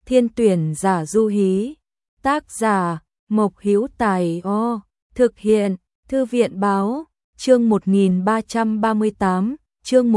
Thiên tuyển giả du hí. Tác giả Mộc Hữu Tài. Thực hiện Thư viện báo. Chương 1338, chương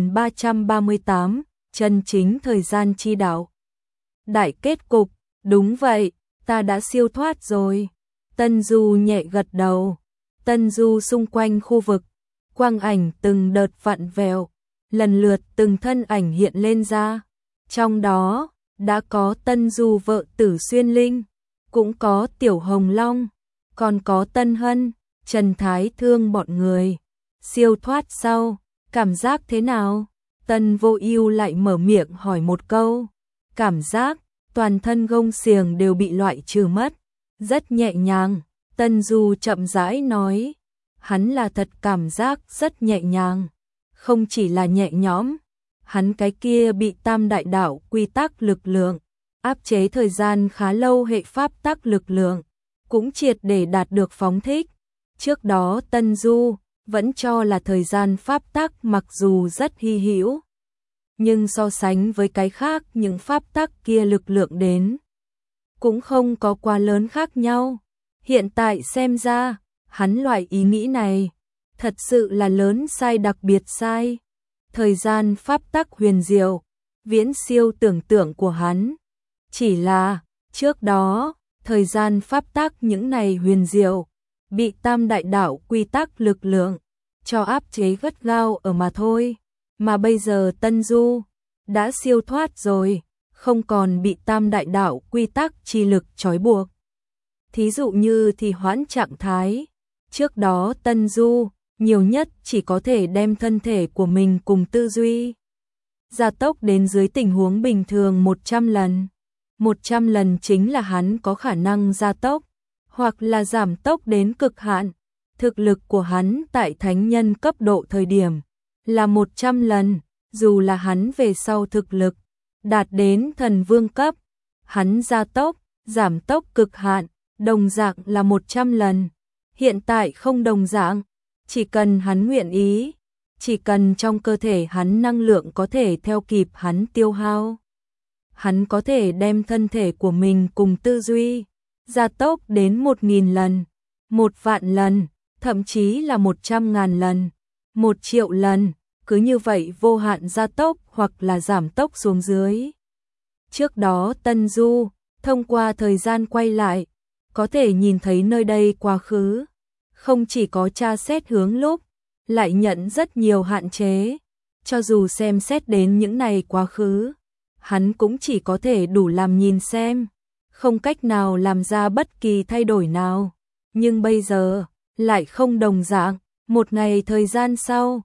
1338, chân chính thời gian chi đạo. Đại kết cục, đúng vậy, ta đã siêu thoát rồi. Tân Du nhẹ gật đầu. Tân Du xung quanh khu vực, quang ảnh từng đợt vặn vẹo, lần lượt từng thân ảnh hiện lên ra. Trong đó, đã có Tân Du vợ Tử Xuyên Linh, cũng có Tiểu Hồng Long, còn có Tân Hân, Trần Thái Thương bọn người. Siêu thoát sau, cảm giác thế nào? Tân Vô Ưu lại mở miệng hỏi một câu. Cảm giác, toàn thân gông xiềng đều bị loại trừ mất. Rất nhẹ nhàng, Tân Du chậm rãi nói. Hắn là thật cảm giác rất nhẹ nhàng. Không chỉ là nhẹ nhõm, hắn cái kia bị tam đại đạo quy tắc lực lượng áp chế thời gian khá lâu hệ pháp tắc lực lượng, cũng triệt để đạt được phóng thích. Trước đó Tân Du vẫn cho là thời gian pháp tắc mặc dù rất hy hữu, nhưng so sánh với cái khác những pháp tắc kia lực lượng đến cũng không có quá lớn khác nhau. Hiện tại xem ra, hắn loại ý nghĩ này thật sự là lớn sai, đặc biệt sai. Thời gian pháp tắc huyền diệu, viễn siêu tưởng tượng của hắn. Chỉ là, trước đó, thời gian pháp tắc những này huyền diệu bị tam đại đạo quy tắc lực lượng cho áp chế gắt gao ở mà thôi. Mà bây giờ Tân Du đã siêu thoát rồi, không còn bị tam đại đạo quy tắc chi lực trói buộc. Thí dụ như thì hoãn trạng thái, trước đó Tân Du nhiều nhất chỉ có thể đem thân thể của mình cùng tư duy gia tốc đến dưới tình huống bình thường 100 lần. 100 lần chính là hắn có khả năng gia tốc, hoặc là giảm tốc đến cực hạn. Thực lực của hắn tại thánh nhân cấp độ thời điểm là 100 lần, dù là hắn về sau thực lực đạt đến thần vương cấp, hắn gia tốc, giảm tốc cực hạn, đồng dạng là 100 lần. Hiện tại không đồng dạng, chỉ cần hắn nguyện ý, chỉ cần trong cơ thể hắn năng lượng có thể theo kịp hắn tiêu hao, hắn có thể đem thân thể của mình cùng tư duy gia tốc đến 1000 lần, 1.000.000 lần, thậm chí là 100.000 lần, 1 triệu lần, cứ như vậy vô hạn gia tốc hoặc là giảm tốc xuống dưới. Trước đó Tân Du thông qua thời gian quay lại, có thể nhìn thấy nơi đây quá khứ, không chỉ có tra xét hướng lúc, lại nhận rất nhiều hạn chế. Cho dù xem xét đến những này quá khứ, hắn cũng chỉ có thể đủ làm nhìn xem, không cách nào làm ra bất kỳ thay đổi nào. Nhưng bây giờ, lại không đồng dạng. Một ngày thời gian sau,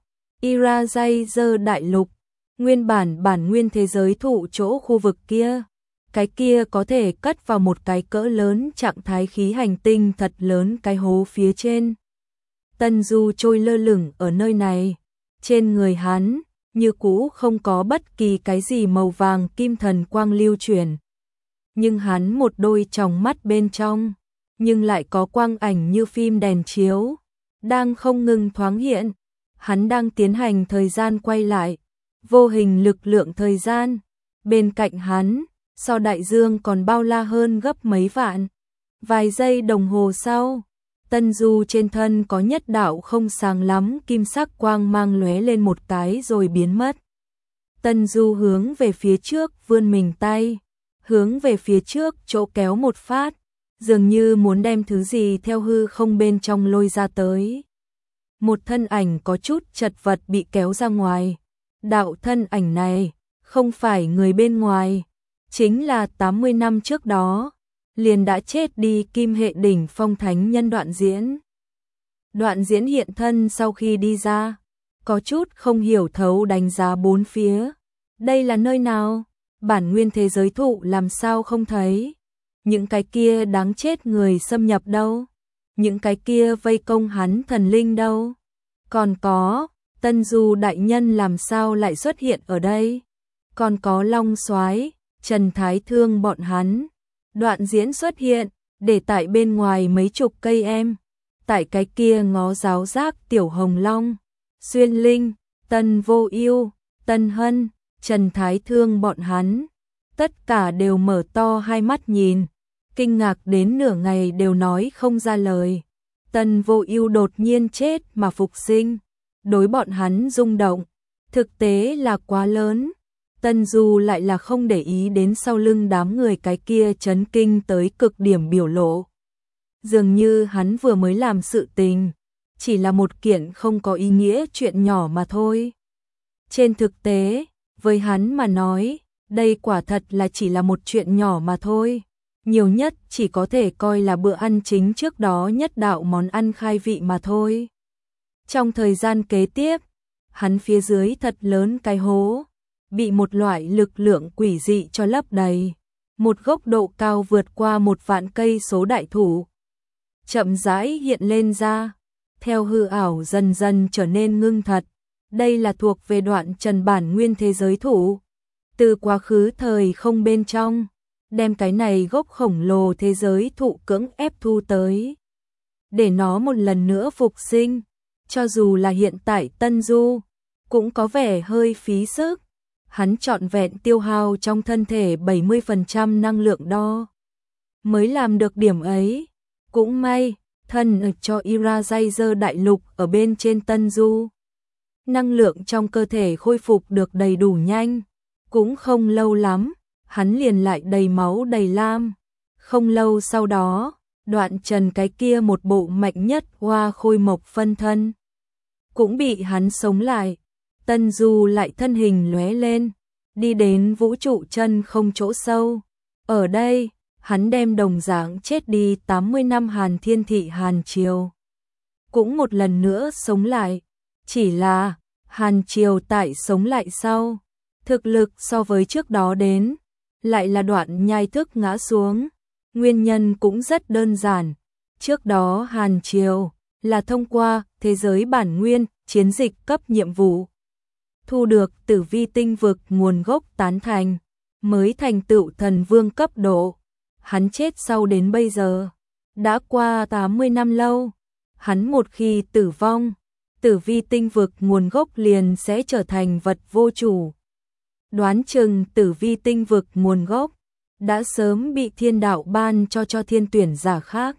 Irajazer đại lục, nguyên bản nguyên thế giới thụ chỗ khu vực kia, cái kia có thể cất vào một cái cỡ lớn trạng thái khí hành tinh thật lớn cái hố phía trên. Tân Du trôi lơ lửng ở nơi này, trên người hắn như cũ không có bất kỳ cái gì màu vàng kim thần quang lưu chuyển. Nhưng hắn một đôi tròng mắt bên trong, nhưng lại có quang ảnh như phim đèn chiếu, đang không ngừng thoáng hiện. Hắn đang tiến hành thời gian quay lại, vô hình lực lượng thời gian. Bên cạnh hắn, so đại dương còn bao la hơn gấp mấy vạn. Vài giây đồng hồ sau, Tân Du trên thân có nhất đạo không sáng lắm kim sắc quang mang lóe lên một cái rồi biến mất. Tân Du hướng về phía trước vươn mình tay, hướng về phía trước chỗ kéo một phát, dường như muốn đem thứ gì theo hư không bên trong lôi ra tới. Một thân ảnh có chút chật vật bị kéo ra ngoài. Đạo thân ảnh này không phải người bên ngoài, chính là 80 năm trước đó liền đã chết đi Kim Hệ đỉnh phong thánh nhân Đoạn Diễn. Đoạn Diễn hiện thân sau khi đi ra, có chút không hiểu thấu đánh giá bốn phía. Đây là nơi nào? Bản nguyên thế giới thụ làm sao không thấy? Những cái kia đáng chết người xâm nhập đâu? Những cái kia vây công hắn thần linh đâu? Còn có, Tân Du đại nhân làm sao lại xuất hiện ở đây? Còn có Long Soái, Trần Thái Thương bọn hắn. Đoạn Diễn xuất hiện, để tại bên ngoài mấy chục cây em. Tại cái kia ngó giáo giác Tiểu Hồng Long, Xuyên Linh, Tân Vô Ưu, Tân Hân, Trần Thái Thương bọn hắn. tất cả đều mở to hai mắt nhìn, kinh ngạc đến nửa ngày đều nói không ra lời. Tân Vô Ưu đột nhiên chết mà phục sinh, đối bọn hắn rung động, thực tế là quá lớn. Tân Du lại là không để ý đến sau lưng đám người cái kia chấn kinh tới cực điểm biểu lộ. Dường như hắn vừa mới làm sự tình, chỉ là một kiện không có ý nghĩa chuyện nhỏ mà thôi. Trên thực tế, với hắn mà nói, đây quả thật là chỉ là một chuyện nhỏ mà thôi. Nhiều nhất chỉ có thể coi là bữa ăn chính trước đó nhất đạo món ăn khai vị mà thôi. Trong thời gian kế tiếp, hắn phía dưới thật lớn cái hố, bị một loại lực lượng quỷ dị cho lấp đầy. Một gốc độ cao vượt qua 1.000.000 cây số đại thụ chậm rãi hiện lên ra, theo hư ảo dần dần trở nên ngưng thật. Đây là thuộc về đoạn trần bản nguyên thế giới thụ, từ quá khứ thời không bên trong, đem cái này gốc khổng lồ thế giới thụ cưỡng ép thu tới, để nó một lần nữa phục sinh. Cho dù là hiện tại Tân Du, cũng có vẻ hơi phí sức. Hắn trọn vẹn tiêu hao trong thân thể 70% năng lượng đo, mới làm được điểm ấy. Cũng may, thân cho Irajazer đại lục ở bên trên Tân Du. Năng lượng trong cơ thể khôi phục được đầy đủ nhanh, cũng không lâu lắm, hắn liền lại đầy máu đầy lam. Không lâu sau đó, Đoạn Trần cái kia một bộ mạnh nhất Hoa Khôi Mộc phân thân cũng bị hắn sống lại. Tân Du lại thân hình lóe lên, đi đến vũ trụ chân không chỗ sâu. Ở đây, hắn đem đồng dạng chết đi 80 năm Hàn Thiên Thị Hàn Triều cũng một lần nữa sống lại. Chỉ là Hàn Triều tại sống lại sau, thực lực so với trước đó đến, lại là Đoạn Nhai thức ngã xuống. Nguyên nhân cũng rất đơn giản. Trước đó Hàn Triều là thông qua thế giới bản nguyên, chiến dịch cấp nhiệm vụ, thu được Tử Vi tinh vực nguồn gốc tán thành, mới thành tựu thần vương cấp độ. Hắn chết sau đến bây giờ, đã qua 80 năm lâu. Hắn một khi tử vong, Tử Vi tinh vực nguồn gốc liền sẽ trở thành vật vô chủ. Đoán chừng Tử Vi tinh vực nguồn gốc đã sớm bị thiên đạo ban cho thiên tuyển giả khác.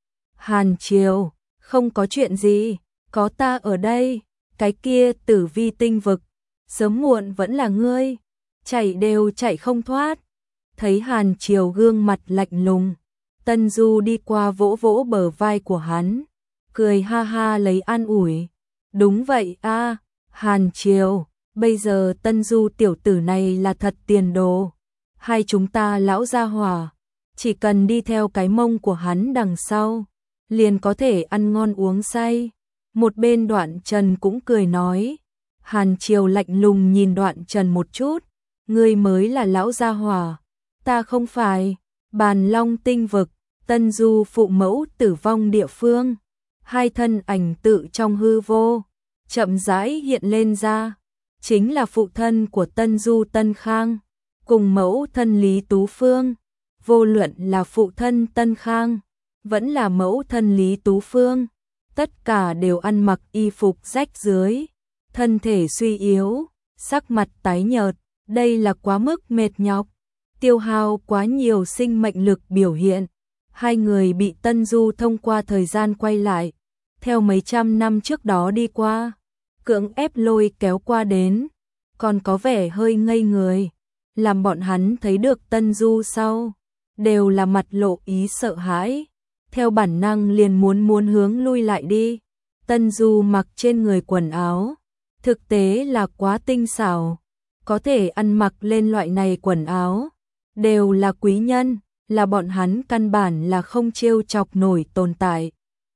Hàn Triều, không có chuyện gì, có ta ở đây, cái kia Tử Vi tinh vực, sớm muộn vẫn là ngươi, chạy đều chạy không thoát. Thấy Hàn Triều gương mặt lạnh lùng, Tân Du đi qua vỗ vỗ bờ vai của hắn, cười ha ha lấy an ủi. Đúng vậy a, Hàn Triều, bây giờ Tân Du tiểu tử này là thật tiền đồ. Hai chúng ta lão gia hỏa, chỉ cần đi theo cái mông của hắn đằng sau, liền có thể ăn ngon uống say. Một bên Đoạn Trần cũng cười nói. Hàn Triều lạnh lùng nhìn Đoạn Trần một chút, ngươi mới là lão gia hỏa, ta không phải. Bàn Long tinh vực, Tân Du phụ mẫu tử vong địa phương, hai thân ảnh tự trong hư vô chậm rãi hiện lên ra, chính là phụ thân của Tân Du Tân Khang cùng mẫu thân Lý Tú Phương. Vô luận là phụ thân Tân Khang vẫn là mẫu thân Lý Tú Phương, tất cả đều ăn mặc y phục rách rưới, thân thể suy yếu, sắc mặt tái nhợt. Đây là quá mức mệt nhọc, tiêu hao quá nhiều sinh mệnh lực biểu hiện. Hai người bị Tân Du thông qua thời gian quay lại, theo mấy trăm năm trước đó đi qua, cưỡng ép lôi kéo qua đến, còn có vẻ hơi ngây người. Làm bọn hắn thấy được Tân Du sau, đều là mặt lộ ý sợ hãi, theo bản năng liền muốn hướng lui lại đi. Tân Du mặc trên người quần áo, thực tế là quá tinh xảo, có thể ăn mặc lên loại này quần áo, đều là quý nhân, là bọn hắn căn bản là không trêu chọc nổi tồn tại.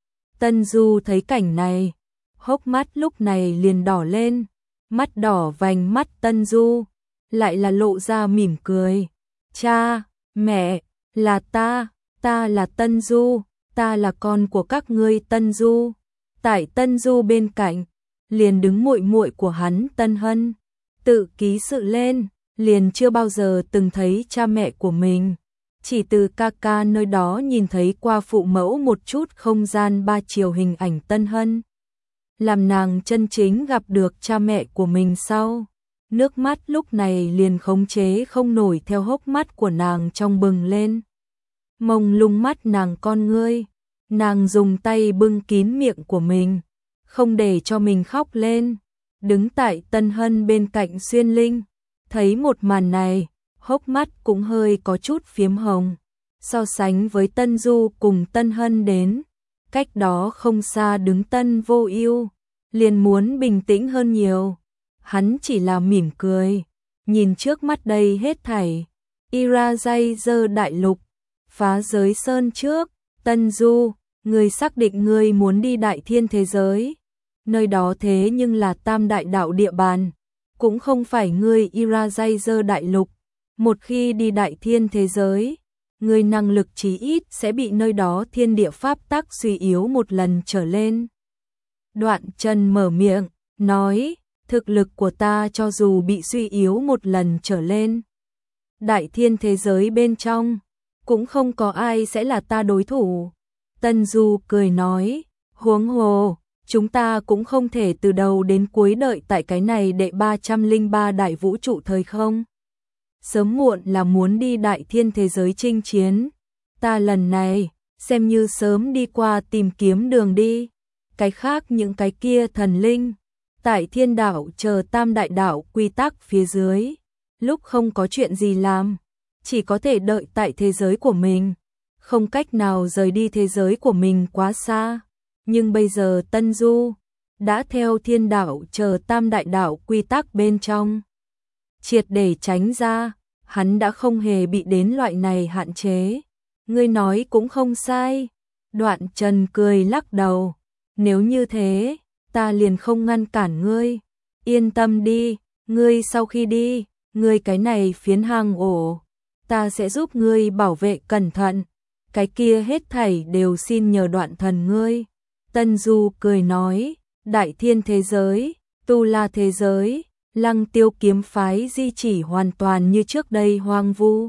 Tân Du thấy cảnh này, hốc mắt lúc này liền đỏ lên, mắt đỏ vành mắt Tân Du lại là lộ ra mỉm cười. Cha, mẹ, là ta là Tân Du, ta là con của các ngươi Tân Du. Tại Tân Du bên cạnh, liền đứng muội muội của hắn Tân Hân, tự ký sự lên, liền chưa bao giờ từng thấy cha mẹ của mình, chỉ từ ca ca nơi đó nhìn thấy qua phụ mẫu một chút không gian ba chiều hình ảnh Tân Hân. Làm nàng chân chính gặp được cha mẹ của mình sau, nước mắt lúc này liền khống chế không nổi theo hốc mắt của nàng trong bừng lên. Mông lung mắt nàng con ngươi, nàng dùng tay bưng kín miệng của mình, không để cho mình khóc lên. Đứng tại Tân Hân bên cạnh Xuyên Linh, thấy một màn này, hốc mắt cũng hơi có chút phiếm hồng. So sánh với Tân Du cùng Tân Hân đến, cách đó không xa đứng Tân Vô Ưu, liền muốn bình tĩnh hơn nhiều. Hắn chỉ là mỉm cười, nhìn trước mắt đây hết thảy. Irajazer đại lục, phá giới sơn trước, Tân Du, ngươi xác định ngươi muốn đi đại thiên thế giới. Nơi đó thế nhưng là tam đại đạo địa bàn, cũng không phải ngươi Irajazer đại lục. Một khi đi đại thiên thế giới, ngươi năng lực chí ít sẽ bị nơi đó thiên địa pháp tắc suy yếu một lần trở lên. Đoạn Trần mở miệng, nói, thực lực của ta cho dù bị suy yếu một lần trở lên, đại thiên thế giới bên trong, cũng không có ai sẽ là ta đối thủ. Tân Du cười nói, huống hồ, chúng ta cũng không thể từ đầu đến cuối đợi tại cái này đệ 303 đại vũ trụ thời không. Sớm muộn là muốn đi đại thiên thế giới chinh chiến. Ta lần này, xem như sớm đi qua tìm kiếm đường đi. Cái khác những cái kia thần linh, tại thiên đạo chờ tam đại đạo quy tắc phía dưới. Lúc không có chuyện gì làm, chỉ có thể đợi tại thế giới của mình. Không cách nào rời đi thế giới của mình quá xa. Nhưng bây giờ Tân Du đã theo thiên đạo chờ tam đại đạo quy tắc bên trong. Triệt để tránh ra, hắn đã không hề bị đến loại này hạn chế. Ngươi nói cũng không sai. Đoạn Trần cười lắc đầu. Nếu như thế, ta liền không ngăn cản ngươi. Yên tâm đi, ngươi sau khi đi, ngươi cái này phiến hang ổ, ta sẽ giúp ngươi bảo vệ cẩn thận. Cái kia hết thảy đều xin nhờ Đoạn Thần ngươi. Tân Du cười nói, đại thiên thế giới, tu la thế giới, Lăng Tiêu kiếm phái di chỉ hoàn toàn như trước đây hoang vu.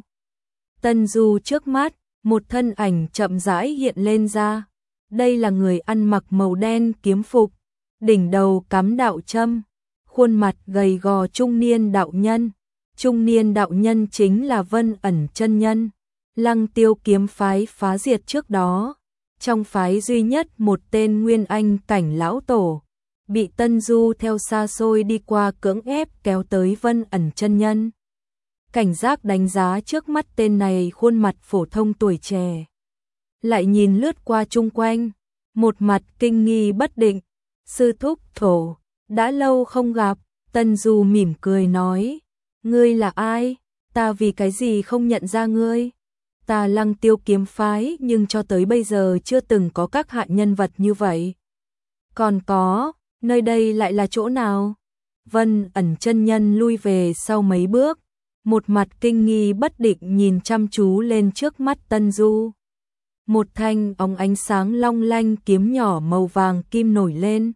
Tân Du trước mắt, một thân ảnh chậm rãi hiện lên ra. Đây là người ăn mặc màu đen kiếm phục, đỉnh đầu cắm đạo châm, khuôn mặt gầy gò trung niên đạo nhân. Trung niên đạo nhân chính là Vân Ẩn chân nhân. Lăng Tiêu kiếm phái phá diệt trước đó, trong phái duy nhất một tên nguyên anh cảnh lão tổ, bị Tân Du theo xa xôi đi qua cưỡng ép kéo tới Vân Ẩn chân nhân. Cảnh giác đánh giá trước mắt tên này khuôn mặt phổ thông tuổi trẻ, lại nhìn lướt qua chung quanh, một mặt kinh nghi bất định. Sư thúc thổ, đã lâu không gặp. Tân Du mỉm cười nói, ngươi là ai? Ta vì cái gì không nhận ra ngươi? Ta Lăng Tiêu kiếm phái nhưng cho tới bây giờ chưa từng có các hạ nhân vật như vậy. Còn có, nơi đây lại là chỗ nào? Vân Ẩn chân nhân lui về sau mấy bước, một mặt kinh nghi bất định nhìn chăm chú lên trước mắt Tân Du. Một thanh óng ánh sáng long lanh kiếm nhỏ màu vàng kim nổi lên,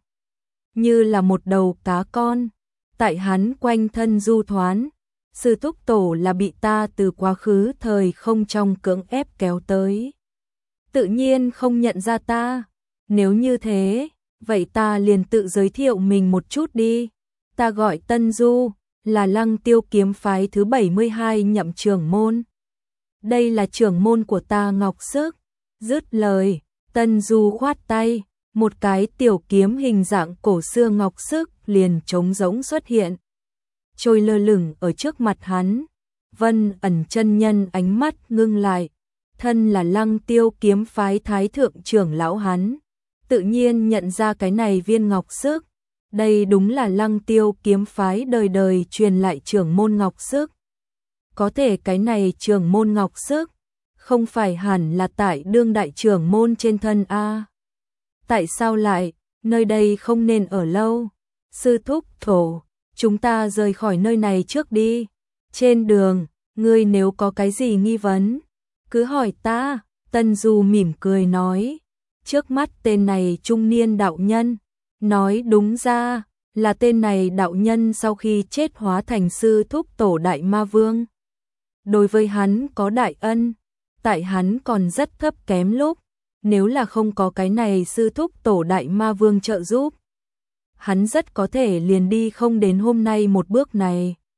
như là một đầu cá con, tại hắn quanh thân du thoán. Sư thúc tổ là bị ta từ quá khứ thời không trong cưỡng ép kéo tới. Tự nhiên không nhận ra ta. Nếu như thế, vậy ta liền tự giới thiệu mình một chút đi. Ta gọi Tân Du, là Lăng Tiêu kiếm phái thứ 72 nhậm trưởng môn. Đây là trưởng môn của ta Ngọc Sức. Dứt lời, Tân Du khoát tay, một cái tiểu kiếm hình dạng cổ xưa Ngọc Sức liền trống rỗng xuất hiện, trôi lơ lửng ở trước mặt hắn. Vân Ẩn chân nhân ánh mắt ngưng lại, thân là Lăng Tiêu kiếm phái thái thượng trưởng lão hắn, tự nhiên nhận ra cái này viên Ngọc Sức. Đây đúng là Lăng Tiêu kiếm phái đời đời truyền lại trưởng môn Ngọc Sức. Có thể cái này trưởng môn Ngọc Sức không phải hẳn là tại đương đại trưởng môn trên thân a? Tại sao lại, nơi đây không nên ở lâu? Sư thúc thổ, chúng ta rời khỏi nơi này trước đi. Trên đường, ngươi nếu có cái gì nghi vấn, cứ hỏi ta. Tân Du mỉm cười nói. Trước mắt tên này trung niên đạo nhân, nói đúng ra là tên này đạo nhân sau khi chết hóa thành sư thúc tổ Đại Ma Vương. Đối với hắn có đại ân, tại hắn còn rất thấp kém lúc, nếu là không có cái này sư thúc tổ Đại Ma Vương trợ giúp, hắn rất có thể liền đi không đến hôm nay một bước này.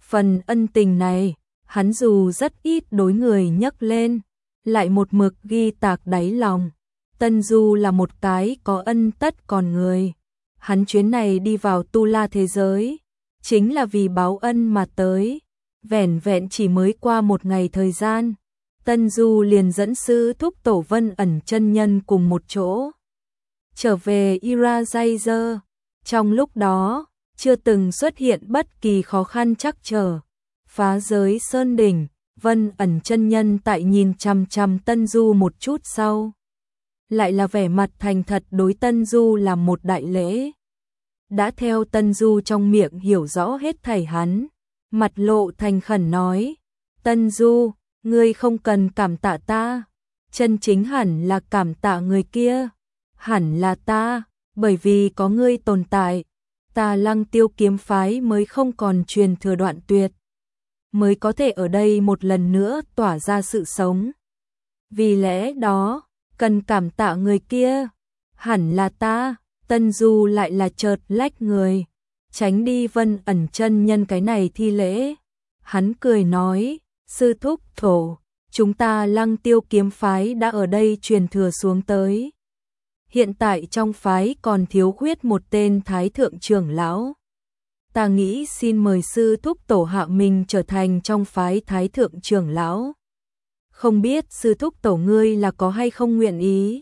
Phần ân tình này, hắn dù rất ít đối người nhắc lên, lại một mực ghi tạc đáy lòng. Tân Du là một cái có ân tất còn người. Hắn chuyến này đi vào tu la thế giới, chính là vì báo ân mà tới. Vẻn vẹn chỉ mới qua một ngày thời gian, Tân Du liền dẫn sư thúc tổ Vân Ẩn chân nhân cùng một chỗ trở về Irajazer. Trong lúc đó, chưa từng xuất hiện bất kỳ khó khăn trắc trở. Phá giới sơn đỉnh, Vân Ẩn chân nhân tại nhìn chằm chằm Tân Du một chút sau, lại là vẻ mặt thành thật đối Tân Du làm một đại lễ. Đã theo Tân Du trong miệng hiểu rõ hết thảy hắn, mặt lộ thành khẩn nói: Tân Du, ngươi không cần cảm tạ ta, chân chính hẳn là cảm tạ người kia, hẳn là ta, bởi vì có ngươi tồn tại, ta Lăng Tiêu kiếm phái mới không còn truyền thừa đoạn tuyệt, mới có thể ở đây một lần nữa tỏa ra sự sống. Vì lẽ đó, cần cảm tạ người kia, hẳn là ta. Tân Du lại là chợt lách người, tránh đi Vân Ẩn chân nhân cái này thi lễ. Hắn cười nói: sư thúc tổ, chúng ta Lăng Tiêu kiếm phái đã ở đây truyền thừa xuống tới. Hiện tại trong phái còn thiếu khuyết một tên thái thượng trưởng lão. Ta nghĩ xin mời sư thúc tổ hạ mình trở thành trong phái thái thượng trưởng lão. Không biết sư thúc tổ ngươi là có hay không nguyện ý?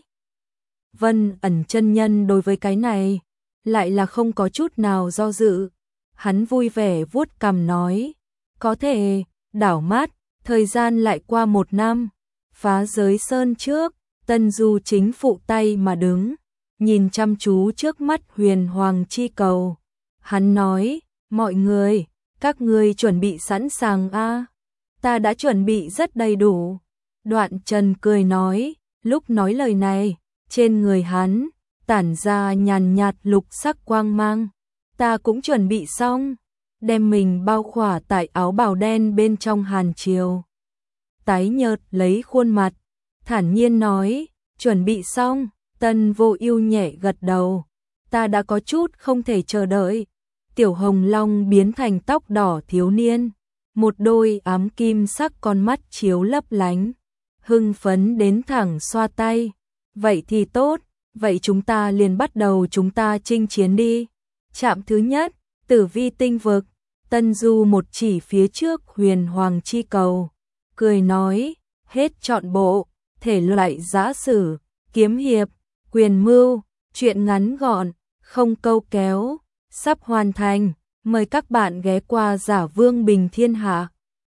Vân Ẩn chân nhân đối với cái này lại là không có chút nào do dự. Hắn vui vẻ vuốt cằm nói: có thể. Đảo mắt, thời gian lại qua 1 năm. Phá giới sơn trước, Tân Du chính phụ tay mà đứng, nhìn chăm chú trước mắt huyền hoàng chi cầu. Hắn nói: mọi người, các ngươi chuẩn bị sẵn sàng a? Ta đã chuẩn bị rất đầy đủ. Đoạn Trần cười nói, lúc nói lời này, trên người hắn tản ra nhàn nhạt lục sắc quang mang. Ta cũng chuẩn bị xong, đem mình bao khỏa tại áo bào đen bên trong hàn chiều. Tái nhợt lấy khuôn mặt, thản nhiên nói, chuẩn bị xong. Tân Vô Ưu nhẹ gật đầu, ta đã có chút không thể chờ đợi. Tiểu Hồng Long biến thành tóc đỏ thiếu niên, một đôi ám kim sắc con mắt chiếu lấp lánh, hưng phấn đến thẳng xoa tay. Vậy thì tốt, vậy chúng ta liền bắt đầu chúng ta chinh chiến đi. Trạm thứ nhất, Tử Vi tinh vực. Tân Du một chỉ phía trước huyền hoàng chi cầu, cười nói, hết trọn bộ, thể loại giã sử, kiếm hiệp, quyền mưu, truyện ngắn gọn, không câu kéo, sắp hoàn thành, mời các bạn ghé qua Giả Vương Bình Thiên Hạ.